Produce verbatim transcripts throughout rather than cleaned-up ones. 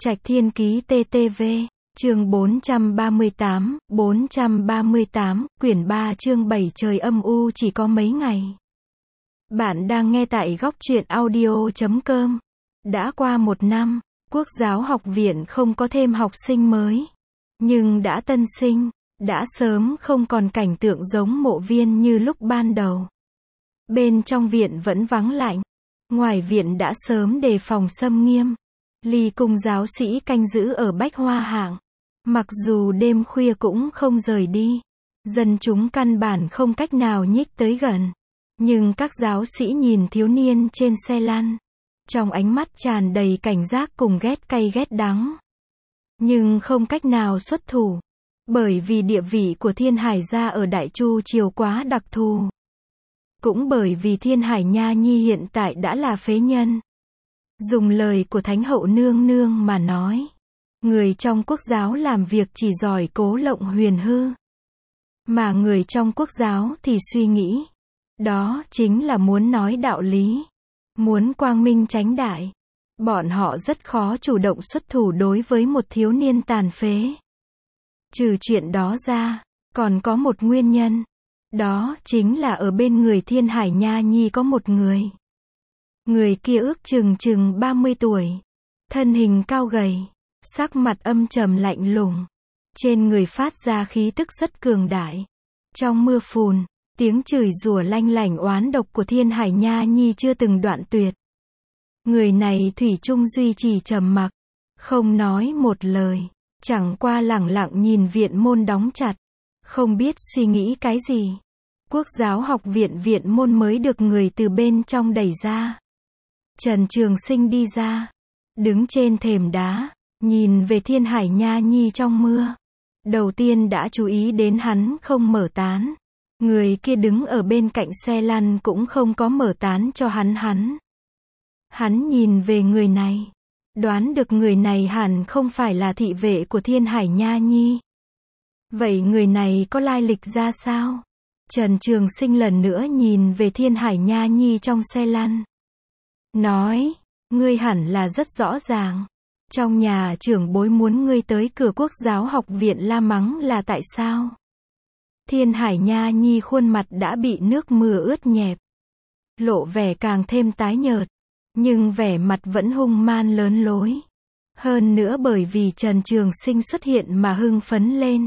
Trạch Thiên Ký tê tê vê, chương bốn trăm ba mươi tám, bốn trăm ba mươi tám, quyển ba chương bảy trời âm u chỉ có mấy ngày. Bạn đang nghe tại góc truyện audio chấm com. Đã qua một năm, Quốc giáo học viện không có thêm học sinh mới. Nhưng đã tân sinh, đã sớm không còn cảnh tượng giống mộ viên như lúc ban đầu. Bên trong viện vẫn vắng lạnh. Ngoài viện đã sớm đề phòng xâm nghiêm. Ly cung giáo sĩ canh giữ ở Bách Hoa Hạng. Mặc dù đêm khuya cũng không rời đi. Dân chúng căn bản không cách nào nhích tới gần. Nhưng các giáo sĩ nhìn thiếu niên trên xe lăn. Trong ánh mắt tràn đầy cảnh giác cùng ghét cay ghét đắng. Nhưng không cách nào xuất thủ. Bởi vì địa vị của Thiên Hải gia ở Đại Chu triều quá đặc thù. Cũng bởi vì Thiên Hải Nha Nhi hiện tại đã là phế nhân. Dùng lời của Thánh hậu nương nương mà nói. Người trong quốc giáo làm việc chỉ giỏi cố lộng huyền hư. Mà người trong quốc giáo thì suy nghĩ. Đó chính là muốn nói đạo lý. Muốn quang minh chánh đại. Bọn họ rất khó chủ động xuất thủ đối với một thiếu niên tàn phế. Trừ chuyện đó ra, còn có một nguyên nhân. Đó chính là ở bên người Thiên Hải Nha Nhi có một người. Người kia ước chừng chừng ba mươi tuổi. Thân hình cao gầy. Sắc mặt âm trầm lạnh lùng. Trên người phát ra khí tức rất cường đại. Trong mưa phùn, tiếng chửi rủa lanh lảnh oán độc của Thiên Hải Nha Nhi chưa từng đoạn tuyệt. Người này thủy chung duy trì trầm mặc. Không nói một lời. Chẳng qua lẳng lặng nhìn viện môn đóng chặt. Không biết suy nghĩ cái gì. Quốc giáo học viện viện môn mới được người từ bên trong đẩy ra. Trần Trường Sinh đi ra. Đứng trên thềm đá. Nhìn về Thiên Hải Nha Nhi trong mưa. Đầu tiên đã chú ý đến hắn không mở tán. Người kia đứng ở bên cạnh xe lăn cũng không có mở tán cho hắn hắn. Hắn nhìn về người này. Đoán được người này hẳn không phải là thị vệ của Thiên Hải Nha Nhi. Vậy người này có lai lịch ra sao? Trần Trường Sinh lần nữa nhìn về Thiên Hải Nha Nhi trong xe lăn. Nói, ngươi hẳn là rất rõ ràng. Trong nhà trưởng bối muốn ngươi tới cửa Quốc giáo học viện la mắng là tại sao? Thiên Hải Nha Nhi khuôn mặt đã bị nước mưa ướt nhẹp. Lộ vẻ càng thêm tái nhợt. Nhưng vẻ mặt vẫn hung man lớn lối. Hơn nữa bởi vì Trần Trường Sinh xuất hiện mà hưng phấn lên.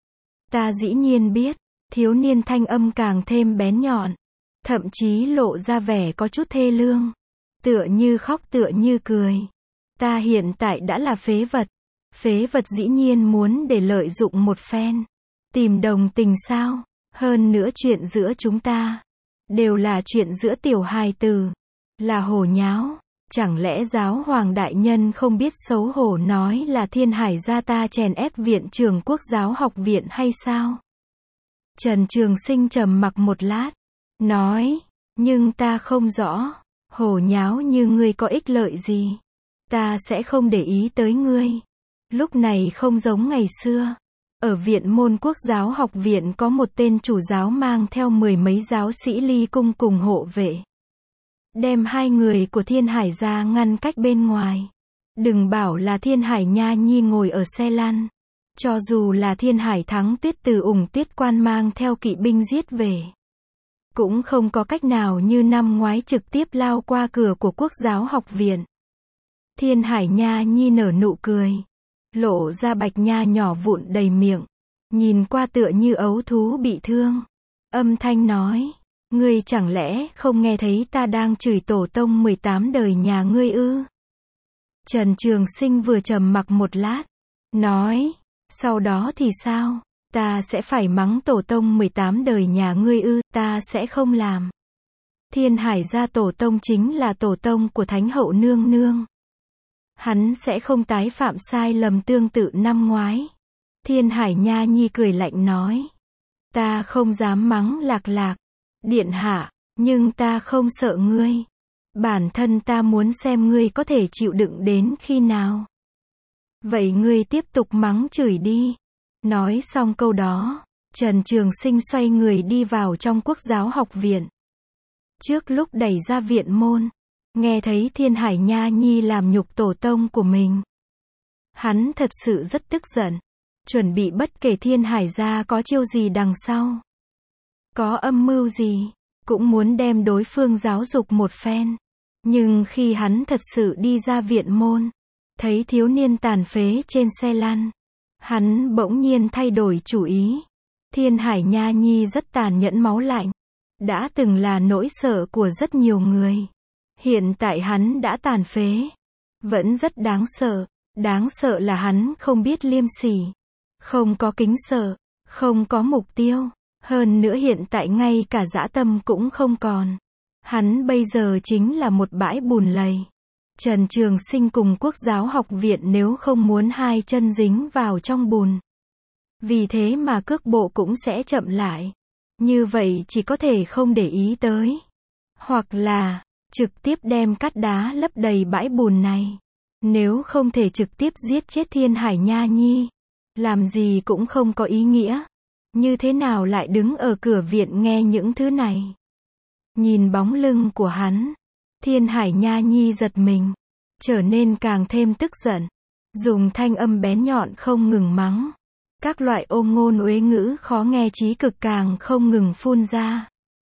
Ta dĩ nhiên biết, thiếu niên thanh âm càng thêm bén nhọn. Thậm chí lộ ra vẻ có chút thê lương. Tựa như khóc tựa như cười. Ta hiện tại đã là phế vật. Phế vật dĩ nhiên muốn để lợi dụng một phen. Tìm đồng tình sao? Hơn nữa chuyện giữa chúng ta. Đều là chuyện giữa tiểu hài tử. Là hồ nháo. Chẳng lẽ giáo hoàng đại nhân không biết xấu hổ nói là Thiên Hải gia ta chèn ép viện trưởng Quốc giáo học viện hay sao? Trần Trường Sinh trầm mặc một lát. Nói. Nhưng ta không rõ. Hồ nháo như ngươi có ích lợi gì? Ta sẽ không để ý tới ngươi. Lúc này không giống ngày xưa. Ở viện môn Quốc giáo học viện có một tên chủ giáo mang theo mười mấy giáo sĩ ly cung cùng hộ vệ. Đem hai người của Thiên Hải ra ngăn cách bên ngoài. Đừng bảo là Thiên Hải Nha Nhi ngồi ở xe lăn. Cho dù là Thiên Hải Thắng Tuyết từ Ủng Tuyết Quan mang theo kỵ binh giết về. Cũng không có cách nào như năm ngoái trực tiếp lao qua cửa của Quốc giáo học viện. Thiên Hải Nha Nhi nở nụ cười. Lộ ra bạch nha nhỏ vụn đầy miệng. Nhìn qua tựa như ấu thú bị thương. Âm thanh nói. Ngươi chẳng lẽ không nghe thấy ta đang chửi tổ tông mười tám đời nhà ngươi ư? Trần Trường Sinh vừa trầm mặc một lát. Nói. Sau đó thì sao? Ta sẽ phải mắng tổ tông mười tám đời nhà ngươi ư? Ta sẽ không làm. Thiên Hải gia tổ tông chính là tổ tông của Thánh hậu nương nương. Hắn sẽ không tái phạm sai lầm tương tự năm ngoái. Thiên Hải Nha Nhi cười lạnh nói. Ta không dám mắng Lạc Lạc. Điện hạ, nhưng ta không sợ ngươi. Bản thân ta muốn xem ngươi có thể chịu đựng đến khi nào. Vậy ngươi tiếp tục mắng chửi đi. Nói xong câu đó, Trần Trường Sinh xoay người đi vào trong Quốc giáo học viện. Trước lúc đẩy ra viện môn, nghe thấy Thiên Hải Nha Nhi làm nhục tổ tông của mình. Hắn thật sự rất tức giận. Chuẩn bị bất kể Thiên Hải gia có chiêu gì đằng sau, có âm mưu gì, cũng muốn đem đối phương giáo dục một phen. Nhưng khi hắn thật sự đi ra viện môn, thấy thiếu niên tàn phế trên xe lăn, hắn bỗng nhiên thay đổi chủ ý. Thiên Hải Nha Nhi rất tàn nhẫn máu lạnh, đã từng là nỗi sợ của rất nhiều người. Hiện tại hắn đã tàn phế, vẫn rất đáng sợ. Đáng sợ là hắn không biết liêm sỉ, không có kính sợ, không có mục tiêu. Hơn nữa hiện tại ngay cả dã tâm cũng không còn. Hắn bây giờ chính là một bãi bùn lầy. Trần Trường Sinh cùng Quốc giáo học viện nếu không muốn hai chân dính vào trong bùn, vì thế mà cước bộ cũng sẽ chậm lại. Như vậy chỉ có thể không để ý tới, hoặc là trực tiếp đem cát đá lấp đầy bãi bùn này. Nếu không thể trực tiếp giết chết Thiên Hải Nha Nhi, làm gì cũng không có ý nghĩa. Như thế nào lại đứng ở cửa viện nghe những thứ này? Nhìn bóng lưng của hắn, Thiên Hải Nha Nhi giật mình, trở nên càng thêm tức giận, dùng thanh âm bén nhọn không ngừng mắng. Các loại ôm ngôn uế ngữ khó nghe chí cực càng không ngừng phun ra.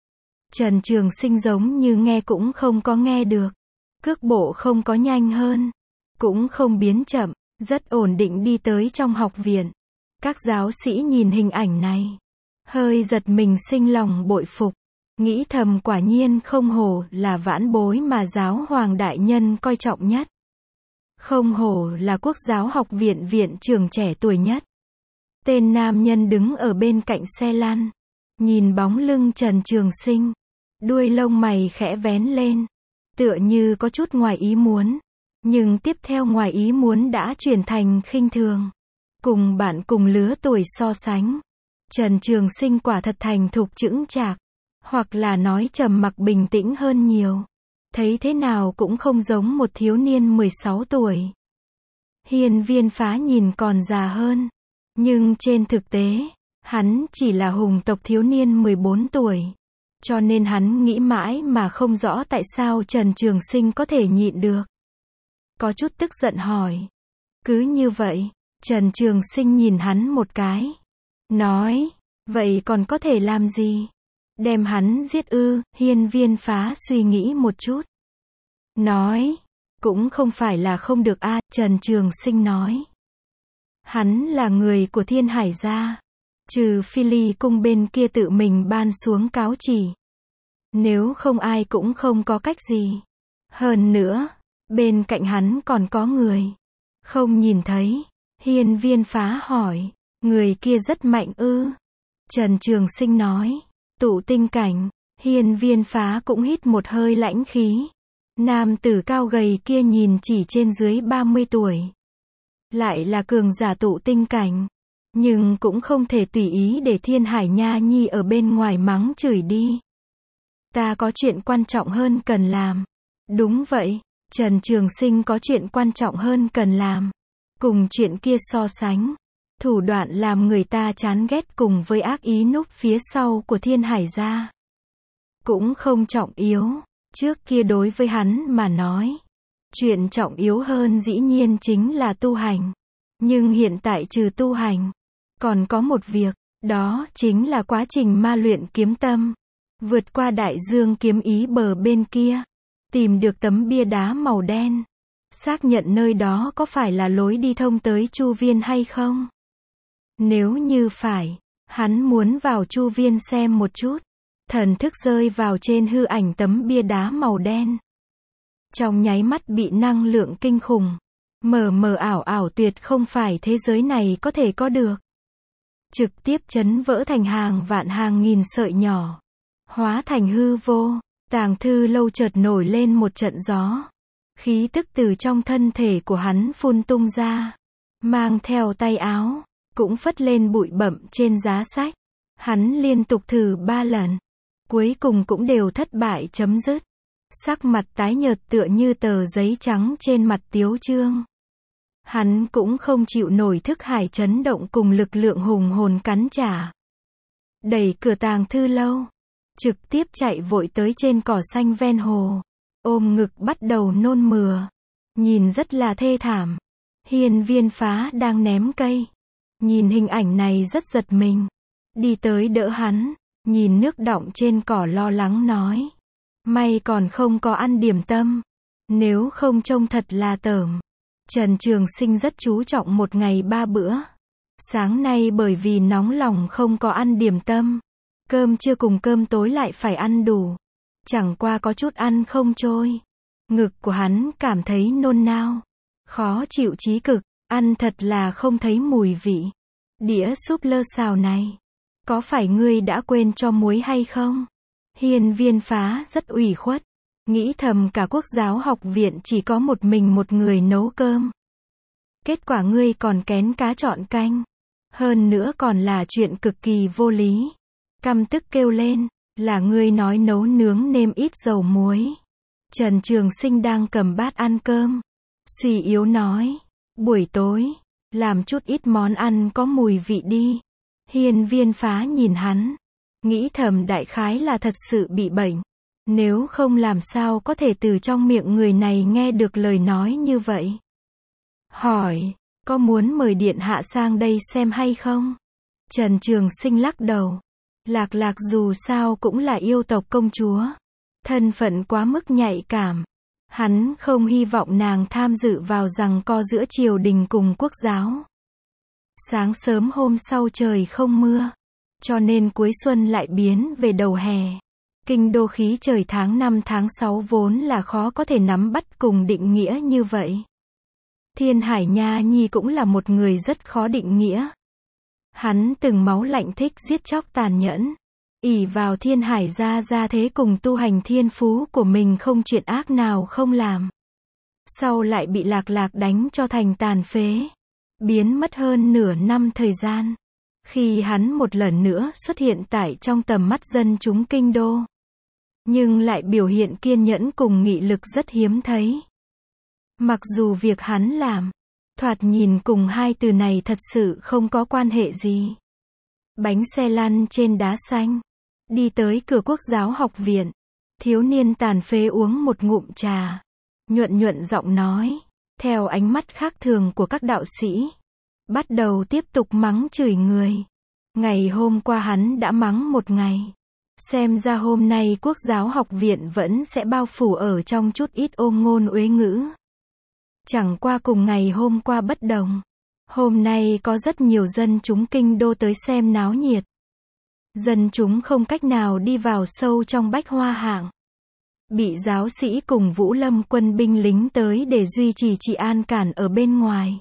Trần Trường Sinh giống như nghe cũng không có nghe được. Cước bộ không có nhanh hơn, cũng không biến chậm, rất ổn định đi tới trong học viện. Các giáo sĩ nhìn hình ảnh này, hơi giật mình sinh lòng bội phục, nghĩ thầm quả nhiên không hổ là vãn bối mà giáo hoàng đại nhân coi trọng nhất. Không hổ là Quốc giáo học viện viện trưởng trẻ tuổi nhất. Tên nam nhân đứng ở bên cạnh xe lăn, nhìn bóng lưng Trần Trường Sinh, đuôi lông mày khẽ vén lên, tựa như có chút ngoài ý muốn. Nhưng tiếp theo ngoài ý muốn đã chuyển thành khinh thường. Cùng bạn cùng lứa tuổi so sánh, Trần Trường Sinh quả thật thành thục chững chạc, hoặc là nói trầm mặc bình tĩnh hơn nhiều. Thấy thế nào cũng không giống một thiếu niên mười sáu tuổi. Hiên Viên Phá nhìn còn già hơn, nhưng trên thực tế, hắn chỉ là hùng tộc thiếu niên mười bốn tuổi. Cho nên hắn nghĩ mãi mà không rõ tại sao Trần Trường Sinh có thể nhịn được. Có chút tức giận hỏi. Cứ như vậy, Trần Trường Sinh nhìn hắn một cái, nói, vậy còn có thể làm gì? Đem hắn giết ư? Hiên Viên Phá suy nghĩ một chút, nói, cũng không phải là không được a. Trần Trường Sinh nói, hắn là người của Thiên Hải gia, trừ Phi Ly cung bên kia tự mình ban xuống cáo chỉ, nếu không ai cũng không có cách gì. Hơn nữa, bên cạnh hắn còn có người, không nhìn thấy. Hiên Viên Phá hỏi, người kia rất mạnh ư? Trần Trường Sinh nói, tụ tinh cảnh. Hiên Viên Phá cũng hít một hơi lãnh khí. Nam tử cao gầy kia nhìn chỉ trên dưới ba mươi tuổi, lại là cường giả tụ tinh cảnh, nhưng cũng không thể tùy ý để Thiên Hải Nha Nhi ở bên ngoài mắng chửi đi. Ta có chuyện quan trọng hơn cần làm. Đúng vậy, Trần Trường Sinh có chuyện quan trọng hơn cần làm. Cùng chuyện kia so sánh, thủ đoạn làm người ta chán ghét cùng với ác ý núp phía sau của Thiên Hải gia, cũng không trọng yếu. Trước kia đối với hắn mà nói, chuyện trọng yếu hơn dĩ nhiên chính là tu hành. Nhưng hiện tại trừ tu hành, còn có một việc, đó chính là quá trình ma luyện kiếm tâm. Vượt qua đại dương kiếm ý bờ bên kia, tìm được tấm bia đá màu đen, xác nhận nơi đó có phải là lối đi thông tới Chu Viên hay không. Nếu như phải, hắn muốn vào Chu Viên xem một chút. Thần thức rơi vào trên hư ảnh tấm bia đá màu đen, trong nháy mắt bị năng lượng kinh khủng, mờ mờ ảo ảo tuyệt không phải thế giới này có thể có được. Trực tiếp chấn vỡ thành hàng vạn hàng nghìn sợi nhỏ, hóa thành hư vô. Tàng Thư Lâu chợt nổi lên một trận gió, khí tức từ trong thân thể của hắn phun tung ra, mang theo tay áo, cũng phất lên bụi bặm trên giá sách. Hắn liên tục thử ba lần, cuối cùng cũng đều thất bại chấm dứt. Sắc mặt tái nhợt tựa như tờ giấy trắng trên mặt Tiếu Trương. Hắn cũng không chịu nổi thức hải chấn động cùng lực lượng hùng hồn cắn trả. Đẩy cửa Tàng Thư Lâu, trực tiếp chạy vội tới trên cỏ xanh ven hồ, ôm ngực bắt đầu nôn mửa, nhìn rất là thê thảm. Hiên Viên Phá đang ném cây. Nhìn hình ảnh này rất giật mình. Đi tới đỡ hắn. Nhìn nước đọng trên cỏ lo lắng nói. May còn không có ăn điểm tâm. Nếu không trông thật là tởm. Trần Trường Sinh rất chú trọng một ngày ba bữa. Sáng nay bởi vì nóng lòng không có ăn điểm tâm. Cơm trưa cùng cơm tối lại phải ăn đủ. Chẳng qua có chút ăn không trôi. Ngực của hắn cảm thấy nôn nao. Khó chịu chí cực. Ăn thật là không thấy mùi vị. Đĩa súp lơ xào này. Có phải ngươi đã quên cho muối hay không? Hiên Viên Phá rất ủy khuất. Nghĩ thầm cả Quốc giáo học viện chỉ có một mình một người nấu cơm. Kết quả ngươi còn kén cá chọn canh. Hơn nữa còn là chuyện cực kỳ vô lý. Căm tức kêu lên, là ngươi nói nấu nướng nêm ít dầu muối. Trần Trường Sinh đang cầm bát ăn cơm. Suy yếu nói, buổi tối, làm chút ít món ăn có mùi vị đi. Hiên Viên Phá nhìn hắn. Nghĩ thầm đại khái là thật sự bị bệnh. Nếu không làm sao có thể từ trong miệng người này nghe được lời nói như vậy. Hỏi, có muốn mời điện hạ sang đây xem hay không? Trần Trường Sinh lắc đầu. Lạc Lạc dù sao cũng là yêu tộc công chúa. Thân phận quá mức nhạy cảm. Hắn không hy vọng nàng tham dự vào giằng co giữa triều đình cùng quốc giáo. Sáng sớm hôm sau trời không mưa. Cho nên cuối xuân lại biến về đầu hè. Kinh đô khí trời tháng năm tháng sáu vốn là khó có thể nắm bắt cùng định nghĩa như vậy. Thiên Hải Nha Nhi cũng là một người rất khó định nghĩa. Hắn từng máu lạnh thích giết chóc tàn nhẫn. Ỷ vào Thiên Hải gia gia thế cùng tu hành thiên phú của mình không chuyện ác nào không làm. Sau lại bị Lạc Lạc đánh cho thành tàn phế. Biến mất hơn nửa năm thời gian. Khi hắn một lần nữa xuất hiện tại trong tầm mắt dân chúng kinh đô. Nhưng lại biểu hiện kiên nhẫn cùng nghị lực rất hiếm thấy. Mặc dù việc hắn làm, thoạt nhìn cùng hai từ này thật sự không có quan hệ gì. Bánh xe lăn trên đá xanh. Đi tới cửa Quốc giáo học viện. Thiếu niên tàn phế uống một ngụm trà. Nhuận nhuận giọng nói. Theo ánh mắt khác thường của các đạo sĩ. Bắt đầu tiếp tục mắng chửi người. Ngày hôm qua hắn đã mắng một ngày. Xem ra hôm nay Quốc giáo học viện vẫn sẽ bao phủ ở trong chút ít ôm ngôn uế ngữ. Chẳng qua cùng ngày hôm qua bất đồng. Hôm nay có rất nhiều dân chúng kinh đô tới xem náo nhiệt. Dân chúng không cách nào đi vào sâu trong bách hoa hạng. Bị giáo sĩ cùng Vũ Lâm quân binh lính tới để duy trì trị an cản ở bên ngoài.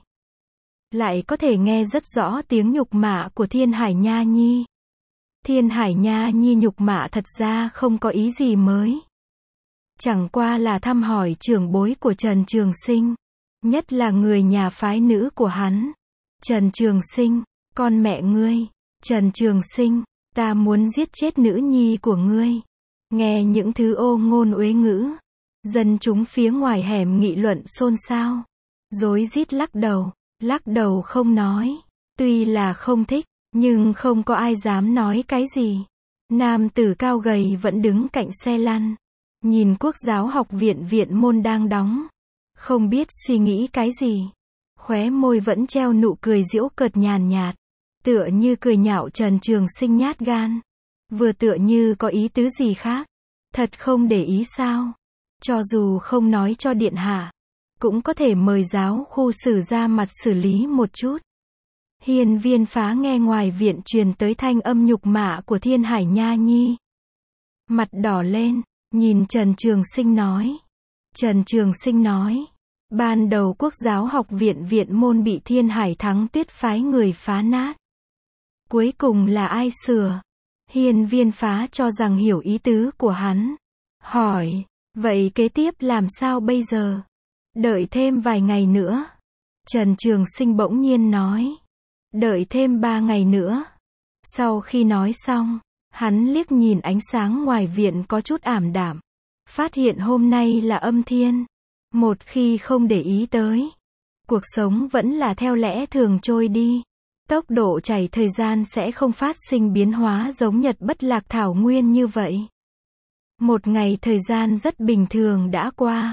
Lại có thể nghe rất rõ tiếng nhục mạ của Thiên Hải Nha Nhi. Thiên Hải Nha Nhi nhục mạ thật ra không có ý gì mới. Chẳng qua là thăm hỏi trưởng bối của Trần Trường Sinh. Nhất là người nhà phái nữ của hắn. Trần Trường Sinh, con mẹ ngươi. Trần Trường Sinh, ta muốn giết chết nữ nhi của ngươi. Nghe những thứ ô ngôn uế ngữ. Dân chúng phía ngoài hẻm nghị luận xôn xao. Rối rít lắc đầu. Lắc đầu không nói. Tuy là không thích, nhưng không có ai dám nói cái gì. Nam tử cao gầy vẫn đứng cạnh xe lăn. Nhìn Quốc giáo học viện viện môn đang đóng. Không biết suy nghĩ cái gì. Khóe môi vẫn treo nụ cười giễu cợt nhàn nhạt. Tựa như cười nhạo Trần Trường Sinh nhát gan. Vừa tựa như có ý tứ gì khác. Thật không để ý sao. Cho dù không nói cho điện hạ. Cũng có thể mời giáo khu xử ra mặt xử lý một chút. Hiên Viên Phá nghe ngoài viện truyền tới thanh âm nhục mạ của Thiên Hải Nha Nhi. Mặt đỏ lên, nhìn Trần Trường Sinh nói. Trần Trường Sinh nói. Ban đầu Quốc giáo học viện viện môn bị Thiên Hải Thắng Tuyết phái người phá nát. Cuối cùng là ai sửa? Hiên Viên Phá cho rằng hiểu ý tứ của hắn. Hỏi, vậy kế tiếp làm sao bây giờ? Đợi thêm vài ngày nữa. Trần Trường Sinh bỗng nhiên nói. Đợi thêm ba ngày nữa. Sau khi nói xong, hắn liếc nhìn ánh sáng ngoài viện có chút ảm đạm. Phát hiện hôm nay là âm thiên. Một khi không để ý tới, cuộc sống vẫn là theo lẽ thường trôi đi. Tốc độ chảy thời gian sẽ không phát sinh biến hóa giống Nhật Bất Lạc Thảo Nguyên như vậy. Một ngày thời gian rất bình thường đã qua.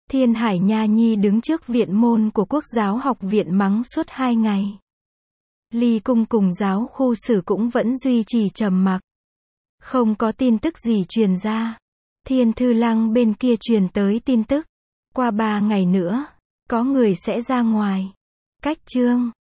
Thiên Hải Nha Nhi đứng trước viện môn của Quốc giáo học viện mắng suốt hai ngày. Ly Cung cùng giáo khu sử cũng vẫn duy trì trầm mặc. Không có tin tức gì truyền ra. Thiên Thư Lăng bên kia truyền tới tin tức. Qua ba ngày nữa, có người sẽ ra ngoài. Cách chương